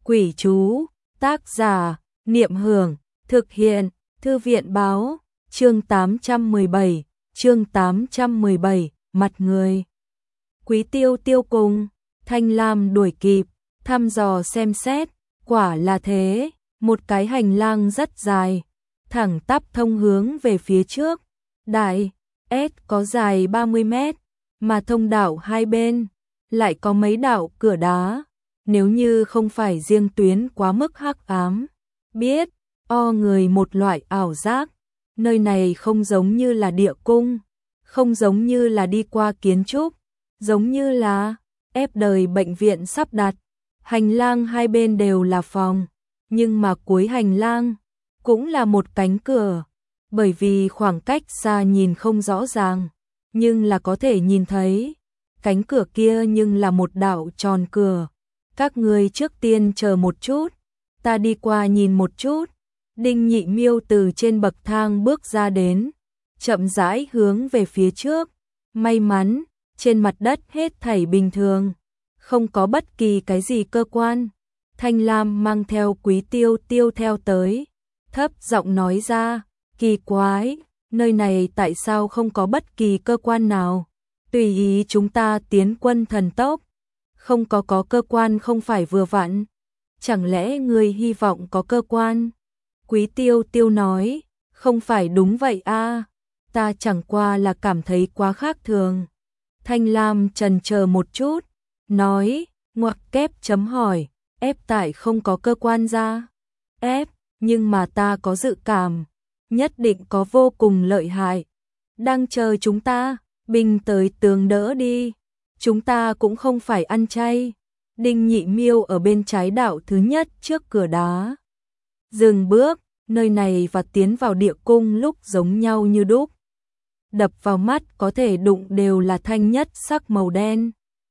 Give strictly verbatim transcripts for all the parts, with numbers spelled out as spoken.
Quỷ chú, tác giả, Niệm Hưởng, thực hiện, Thư viện báo, chương tám trăm mười bảy, chương tám trăm mười bảy, mặt người. Quý Tiêu Tiêu cùng Thanh Lam đuổi kịp, thăm dò xem xét, quả là thế, một cái hành lang rất dài, thẳng tắp thông hướng về phía trước, đại S có dài ba mươi mét, mà thông đạo hai bên lại có mấy đạo cửa đá, nếu như không phải riêng tuyến quá mức hắc ám, biết o người một loại ảo giác, nơi này không giống như là địa cung, không giống như là đi qua kiến trúc, giống như là ép đời bệnh viện sắp đặt. Hành lang hai bên đều là phòng, nhưng mà cuối hành lang cũng là một cánh cửa, bởi vì khoảng cách xa nhìn không rõ ràng, nhưng là có thể nhìn thấy. Cánh cửa kia nhưng là một đạo tròn cửa. Các ngươi trước tiên chờ một chút, ta đi qua nhìn một chút. Đinh Nhị Miêu từ trên bậc thang bước ra đến, chậm rãi hướng về phía trước. May mắn, trên mặt đất hết thảy bình thường, không có bất kỳ cái gì cơ quan. Thanh Lam mang theo Quý Tiêu Tiêu theo tới, thấp giọng nói ra, kỳ quái, nơi này tại sao không có bất kỳ cơ quan nào? Tùy ý chúng ta tiến quân thần tốc, không có có cơ quan không phải vừa vặn. Chẳng lẽ ngươi hy vọng có cơ quan? Quý Tiêu Tiêu nói, không phải đúng vậy a, à, ta chẳng qua là cảm thấy quá khác thường. Thanh Lam chần chờ một chút, nói, ngoặc kép chấm hỏi, ép tại không có cơ quan ra. Ép, nhưng mà ta có dự cảm, nhất định có vô cùng lợi hại. Đang chờ chúng ta, bình tới tường đỡ đi, chúng ta cũng không phải ăn chay. Đinh Nhị Miêu ở bên trái đạo thứ nhất trước cửa đá. Dừng bước, nơi này và tiến vào địa cung lúc giống nhau như đúc. Đập vào mắt có thể đụng đều là thanh nhất sắc màu đen.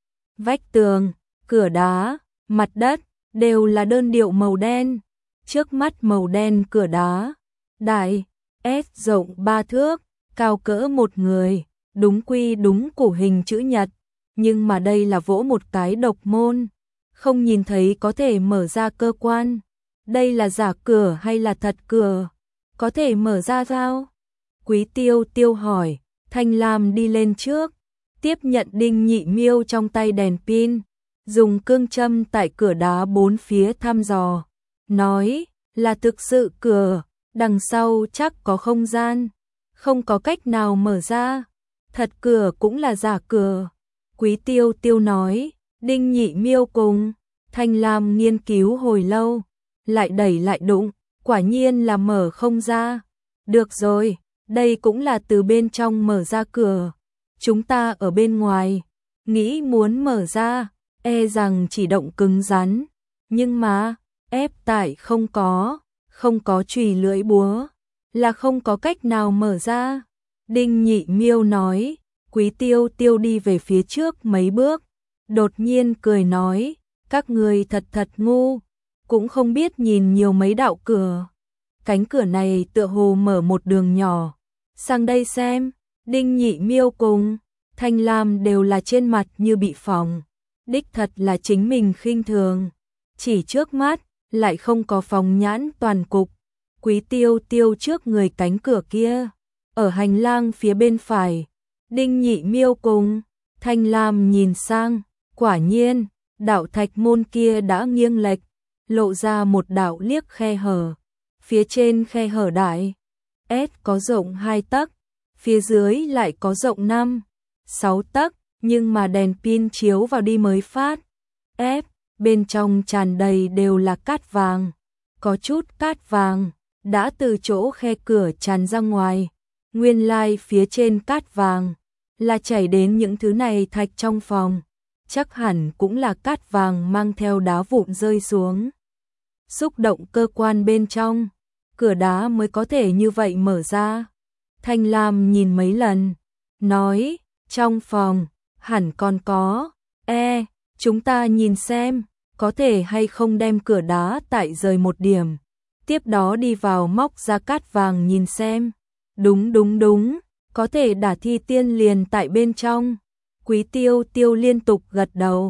Vách tường, cửa đá, mặt đất, đều là đơn điệu màu đen. Trước mắt màu đen cửa đá, đại, S rộng ba thước, cao cỡ một người, đúng quy đúng củ hình chữ nhật. Nhưng mà đây là vỗ một cái độc môn, không nhìn thấy có thể mở ra cơ quan. Đây là giả cửa hay là thật cửa? Có thể mở ra sao? Quý Tiêu Tiêu hỏi. Thanh Lam đi lên trước, tiếp nhận Đinh Nhị Miêu trong tay đèn pin, dùng cương châm tại cửa đá bốn phía thăm dò, nói là thực sự cửa, đằng sau chắc có không gian, không có cách nào mở ra. Thật cửa cũng là giả cửa. Quý Tiêu Tiêu nói. Đinh Nhị Miêu cùng Thanh Lam nghiên cứu hồi lâu, lại đẩy lại đụng, quả nhiên là mở không ra. Được rồi, đây cũng là từ bên trong mở ra cửa. Chúng ta ở bên ngoài, nghĩ muốn mở ra, e rằng chỉ động cứng rắn. Nhưng mà, ép tại không có, không có chùy lưỡi búa, là không có cách nào mở ra. Đinh Nhị Miêu nói. Quý Tiêu Tiêu đi về phía trước mấy bước, đột nhiên cười nói, các người thật thật ngu, cũng không biết nhìn nhiều mấy đạo cửa. Cánh cửa này tựa hồ mở một đường nhỏ, sang đây xem. Đinh Nhị Miêu cùng Thanh Lam đều là trên mặt như bị phỏng, đích thật là chính mình khinh thường, chỉ trước mắt lại không có phóng nhãn toàn cục. Quý Tiêu Tiêu trước người cánh cửa kia, ở hành lang phía bên phải. Đinh Nhị Miêu cùng Thanh Lam nhìn sang, quả nhiên, đạo thạch môn kia đã nghiêng lệch, lộ ra một đạo liếc khe hở. Phía trên khe hở đại S có rộng hai tấc, phía dưới lại có rộng năm, sáu tấc, nhưng mà đèn pin chiếu vào đi mới phát. F, bên trong tràn đầy đều là cát vàng, có chút cát vàng đã từ chỗ khe cửa tràn ra ngoài. Nguyên lai phía trên cát vàng là chảy đến những thứ này thạch trong phòng, chắc hẳn cũng là cát vàng mang theo đá vụn rơi xuống, xúc động cơ quan bên trong, cửa đá mới có thể như vậy mở ra. Thanh Lam nhìn mấy lần, nói, trong phòng hẳn còn có, e, chúng ta nhìn xem, có thể hay không đem cửa đá tại rời một điểm, tiếp đó đi vào móc ra cát vàng nhìn xem. Đúng đúng đúng, có thể đả thi tiên liền tại bên trong. Quý Tiêu Tiêu liên tục gật đầu.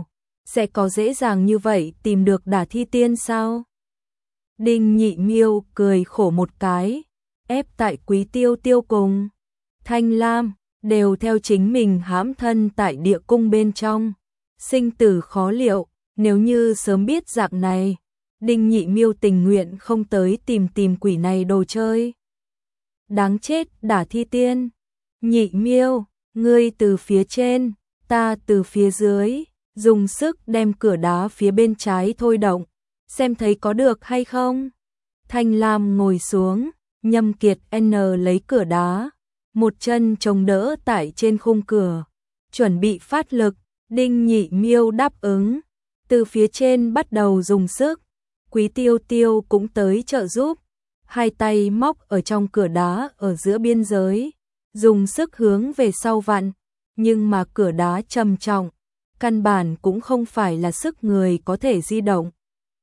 sẽ có dễ dàng như vậy tìm được Đả Thi Tiên sao? Đinh Nhị Miêu cười khổ một cái, ép tại Quý Tiêu Tiêu cùng Thanh Lam đều theo chính mình hãm thân tại địa cung bên trong, sinh tử khó liệu, nếu như sớm biết dạng này, Đinh Nhị Miêu tình nguyện không tới tìm tìm quỷ này đồ chơi. Đáng chết, Đả Thi Tiên. Nhị Miêu, ngươi từ phía trên, ta từ phía dưới, dùng sức đem cửa đá phía bên trái thôi động, xem thấy có được hay không. Thanh Lam ngồi xuống, Nhâm Kiệt N lấy cửa đá, một chân chống đỡ tại trên khung cửa, chuẩn bị phát lực. Đinh Nhị Miêu đáp ứng, từ phía trên bắt đầu dùng sức. Quý Tiêu Tiêu cũng tới trợ giúp, hai tay móc ở trong cửa đá ở giữa biên giới, dùng sức hướng về sau vặn, nhưng mà cửa đá trầm trọng, căn bản cũng không phải là sức người có thể di động.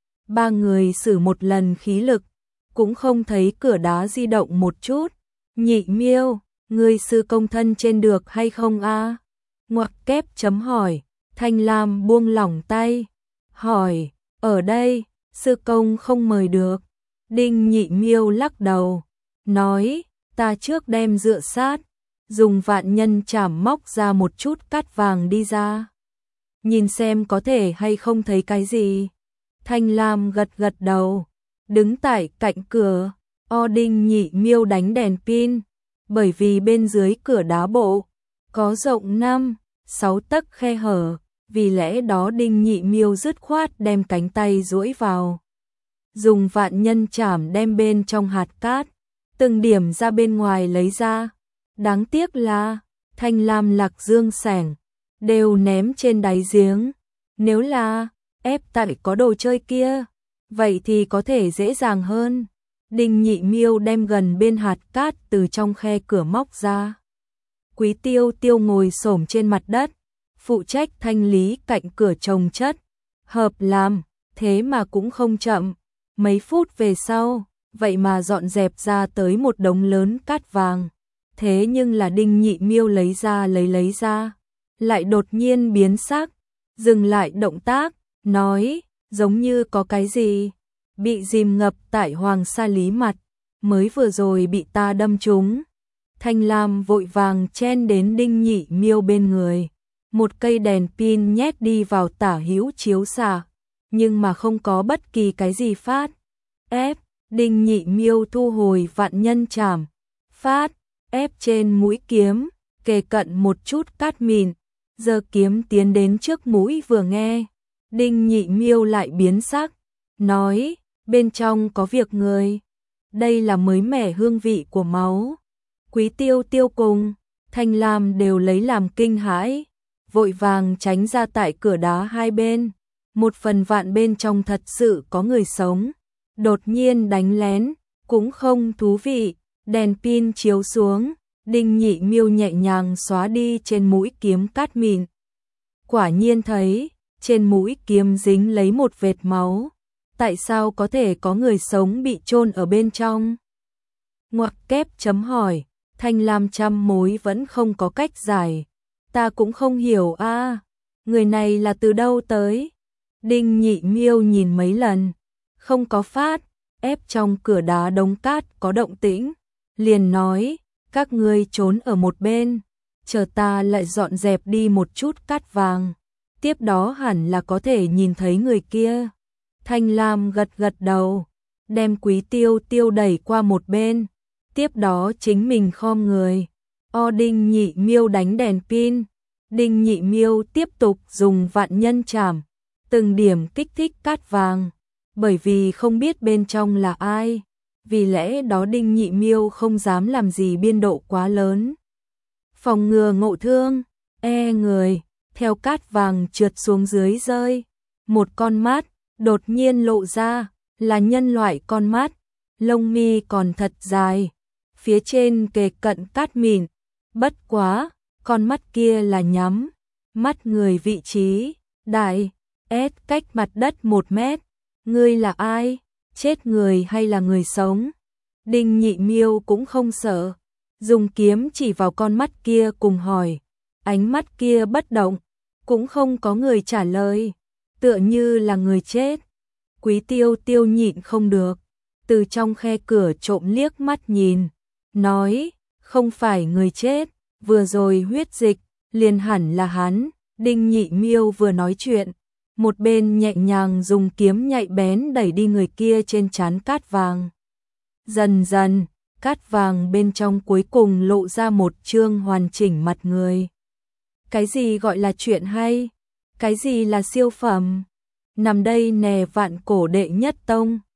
Ba người sử một lần khí lực, cũng không thấy cửa đá di động một chút. Nhị Miêu, ngươi sư công thân trên được hay không a? Ngoặc kép chấm hỏi. Thanh Lam buông lỏng tay, hỏi, ở đây, sư công không mời được. Đinh Nhị Miêu lắc đầu, nói, ta trước đem dựa sát, dùng vạn nhân chảm móc ra một chút cát vàng đi ra. Nhìn xem có thể hay không thấy cái gì. Thanh Lam gật gật đầu, đứng tại cạnh cửa, o Đinh Nhị Miêu đánh đèn pin, bởi vì bên dưới cửa đá bộ, có rộng năm, sáu tấc khe hở, vì lẽ đó Đinh Nhị Miêu dứt khoát đem cánh tay duỗi vào. Dùng vạn nhân chảm đem bên trong hạt cát, từng điểm ra bên ngoài lấy ra. Đáng tiếc là, Thanh Lam Lạc Dương sẻng, đều ném trên đáy giếng. Nếu là, ép tại có đồ chơi kia, vậy thì có thể dễ dàng hơn. Đinh Nhị Miêu đem gần bên hạt cát từ trong khe cửa móc ra. Quý Tiêu Tiêu ngồi xổm trên mặt đất, phụ trách thanh lý cạnh cửa chồng chất. Hợp làm, thế mà cũng không chậm. Mấy phút về sau, vậy mà dọn dẹp ra tới một đống lớn cát vàng. Thế nhưng là Đinh Nhị Miêu lấy ra lấy lấy ra, lại đột nhiên biến sắc, dừng lại động tác, nói, giống như có cái gì bị dìm ngập tại Hoàng Sa Lý mặt, mới vừa rồi bị ta đâm trúng. Thanh Lam vội vàng chen đến Đinh Nhị Miêu bên người, một cây đèn pin nhét đi vào tả hữu chiếu xạ, nhưng mà không có bất kỳ cái gì phát. Ép, Đinh Nhị Miêu thu hồi vạn nhân chảm, phát, ép trên mũi kiếm, kề cận một chút cát mịn, giơ kiếm tiến đến trước mũi vừa nghe. Đinh Nhị Miêu lại biến sắc, nói, bên trong có việc người, đây là mới mẻ hương vị của máu. Quý Tiêu Tiêu cùng Thanh Lam đều lấy làm kinh hãi, vội vàng tránh ra tại cửa đá hai bên. Một phần vạn bên trong thật sự có người sống, đột nhiên đánh lén, cũng không thú vị. Đèn pin chiếu xuống, Đinh Nhị Miêu nhẹ nhàng xóa đi trên mũi kiếm cát mịn. Quả nhiên thấy, trên mũi kiếm dính lấy một vệt máu. Tại sao có thể có người sống bị chôn ở bên trong? Ngoặc kép chấm hỏi, Thanh Lam trăm mối vẫn không có cách giải. Ta cũng không hiểu a, à, người này là từ đâu tới? Đinh Nhị Miêu nhìn mấy lần, không có phát, ép trong cửa đá đống cát có động tĩnh, liền nói, các ngươi trốn ở một bên, chờ ta lại dọn dẹp đi một chút cát vàng, tiếp đó hẳn là có thể nhìn thấy người kia. Thanh Lam gật gật đầu, đem Quý Tiêu Tiêu đẩy qua một bên, tiếp đó chính mình khom người. O Đinh Nhị Miêu đánh đèn pin, Đinh Nhị Miêu tiếp tục dùng vạn nhân chảm, từng điểm kích thích cát vàng, bởi vì không biết bên trong là ai, vì lẽ đó Đinh Nhị Miêu không dám làm gì biên độ quá lớn. Phòng ngừa ngộ thương, e người, theo cát vàng trượt xuống dưới rơi, một con mắt đột nhiên lộ ra, là nhân loại con mắt, lông mi còn thật dài, phía trên kề cận cát mịn, bất quá, con mắt kia là nhắm, mắt người vị trí, đại, ép cách mặt đất một mét, ngươi là ai, chết người hay là người sống? Đinh Nhị Miêu cũng không sợ, dùng kiếm chỉ vào con mắt kia cùng hỏi, ánh mắt kia bất động, cũng không có người trả lời. tựa như là người chết. Quý Tiêu Tiêu nhịn không được, từ trong khe cửa trộm liếc mắt nhìn, nói, không phải người chết, vừa rồi huyết dịch, liền hẳn là hắn. Đinh Nhị Miêu vừa nói chuyện, một bên nhẹ nhàng dùng kiếm nhạy bén đẩy đi người kia trên trán cát vàng. Dần dần, cát vàng bên trong cuối cùng lộ ra một chương hoàn chỉnh mặt người. Cái gì gọi là chuyện hay? Cái gì là siêu phẩm? Nằm đây nè, vạn cổ đệ nhất tông.